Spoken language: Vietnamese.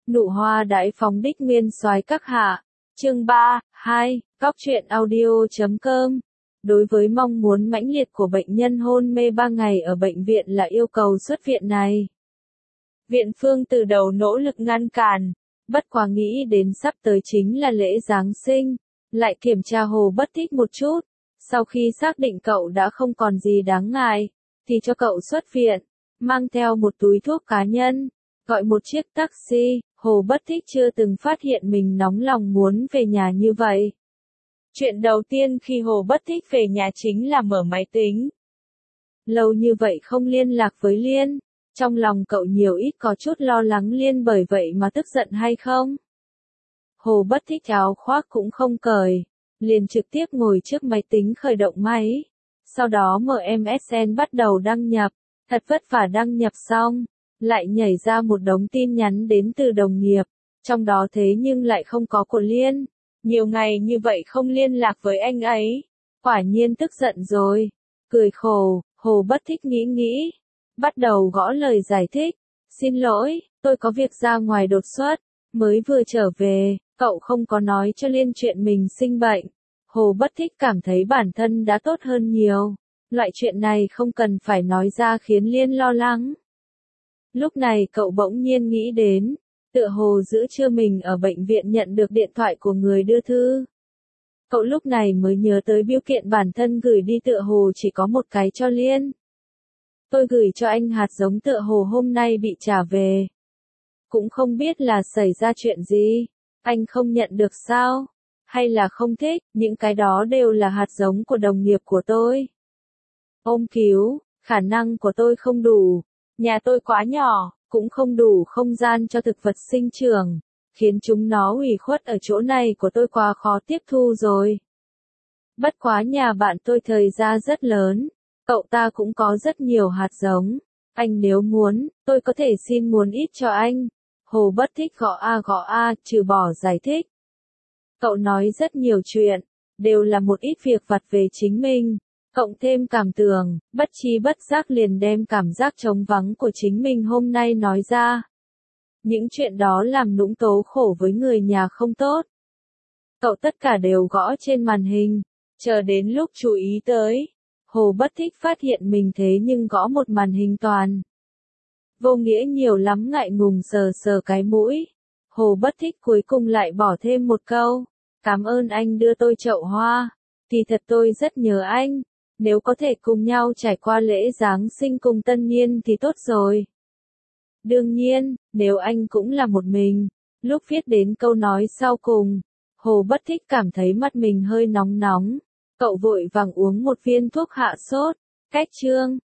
Nụ hoa đại phóng đích nguyên soái các hạ. Chương 3, 2, Góc truyện audio.com. Đối với mong muốn mãnh liệt của bệnh nhân hôn mê 3 ngày ở bệnh viện là yêu cầu xuất viện này. Viện Phương từ đầu nỗ lực ngăn cản, bất quá nghĩ đến sắp tới chính là lễ Giáng sinh, lại kiểm tra Hồ Bất Thích một chút, sau khi xác định cậu đã không còn gì đáng ngại, thì cho cậu xuất viện, mang theo một túi thuốc cá nhân, gọi một chiếc taxi. Hồ Bất Thích chưa từng phát hiện mình nóng lòng muốn về nhà như vậy. Chuyện đầu tiên khi Hồ Bất Thích về nhà chính là mở máy tính. Lâu như vậy không liên lạc với Liên, trong lòng cậu nhiều ít có chút lo lắng Liên bởi vậy mà tức giận hay không. Hồ Bất Thích áo khoác cũng không cởi, liền trực tiếp ngồi trước máy tính khởi động máy, sau đó mở MSN bắt đầu đăng nhập, thật vất vả đăng nhập xong, lại nhảy ra một đống tin nhắn đến từ đồng nghiệp, trong đó thế nhưng lại không có của Liên. Nhiều ngày như vậy không liên lạc với anh ấy, quả nhiên tức giận rồi. Cười khổ, Hồ Bất Thích nghĩ, bắt đầu gõ lời giải thích. Xin lỗi, tôi có việc ra ngoài đột xuất, mới vừa trở về, cậu không có nói cho Liên chuyện mình sinh bệnh. Hồ Bất Thích cảm thấy bản thân đã tốt hơn nhiều, loại chuyện này không cần phải nói ra khiến Liên lo lắng. Lúc này cậu bỗng nhiên nghĩ đến, tựa hồ giữa trưa mình ở bệnh viện nhận được điện thoại của người đưa thư. Cậu lúc này mới nhớ tới bưu kiện bản thân gửi đi tựa hồ chỉ có một cái cho Liên. Tôi gửi cho anh hạt giống tựa hồ hôm nay bị trả về. Cũng không biết là xảy ra chuyện gì, anh không nhận được sao? Hay là không thích, những cái đó đều là hạt giống của đồng nghiệp của tôi. Ôm cứu, khả năng của tôi không đủ. Nhà tôi quá nhỏ, cũng không đủ không gian cho thực vật sinh trưởng, khiến chúng nó ủy khuất ở chỗ này của tôi quá khó tiếp thu rồi. Bất quá nhà bạn tôi thời ra rất lớn, cậu ta cũng có rất nhiều hạt giống, anh nếu muốn, tôi có thể xin muốn ít cho anh. Hồ Bất Thích gõ a, trừ bỏ giải thích. Cậu nói rất nhiều chuyện, đều là một ít việc vặt về chính mình. Cộng thêm cảm tưởng, bất chi bất giác liền đem cảm giác trống vắng của chính mình hôm nay nói ra. Những chuyện đó làm Nũng tố khổ với người nhà không tốt. Cậu tất cả đều gõ trên màn hình, chờ đến lúc chú ý tới. Hồ Bất Thích phát hiện mình thế nhưng gõ một màn hình toàn. Vô nghĩa nhiều lắm ngại ngùng sờ cái mũi. Hồ Bất Thích cuối cùng lại bỏ thêm một câu. Cảm ơn anh đưa tôi chậu hoa. Kỳ thật tôi rất nhớ anh. Nếu có thể cùng nhau trải qua lễ Giáng sinh cùng tân niên thì tốt rồi. Đương nhiên, nếu anh cũng là một mình. Lúc viết đến câu nói sau cùng, Hồ Bất Thích cảm thấy mắt mình hơi nóng. Cậu vội vàng uống một viên thuốc hạ sốt. Cách chương.